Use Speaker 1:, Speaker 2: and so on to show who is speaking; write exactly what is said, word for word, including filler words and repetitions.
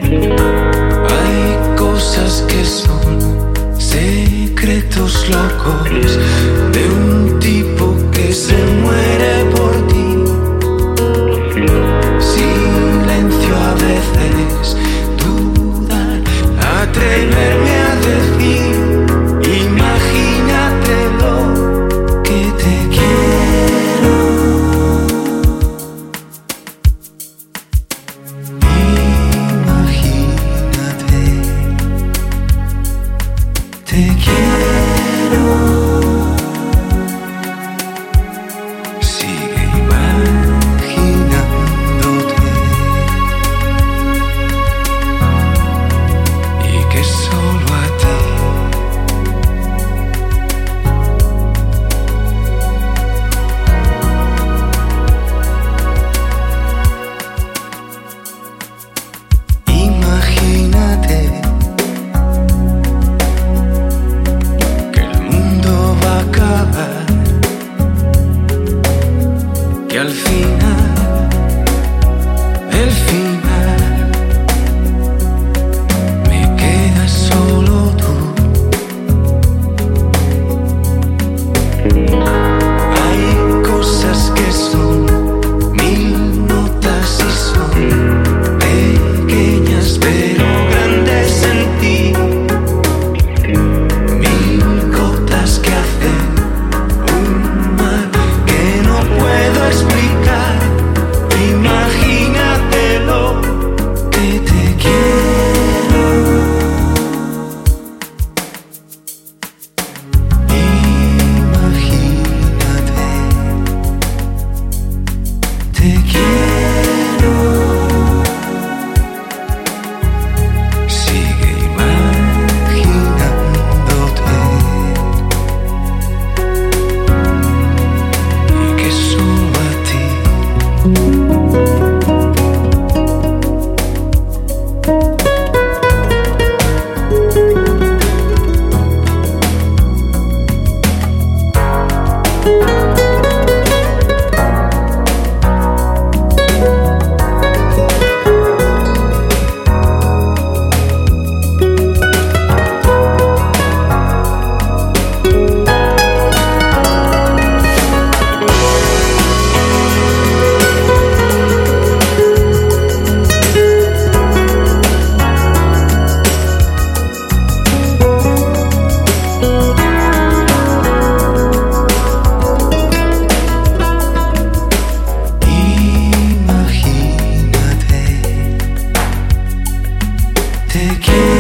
Speaker 1: Hay cosas que son secretos locos de un tipo que se muere por ti. Silencio a veces, dudar, atreverme a decir, imagínatelo, que te quiero. Imagínate, te quiero. Sigue imaginándote y que solo a ti imagínate que el mundo va a acabar, que al final, el final, me quedas solo tú. Hay cosas que son mil notas y son pequeñas pero grandes en ti. Mil gotas que hacen un mar que no puedo explicar. Imagínatelo, que te quiero. Imagínate, te quiero. Sigue imaginándote y que solo a ti. Imagínate, te quiero.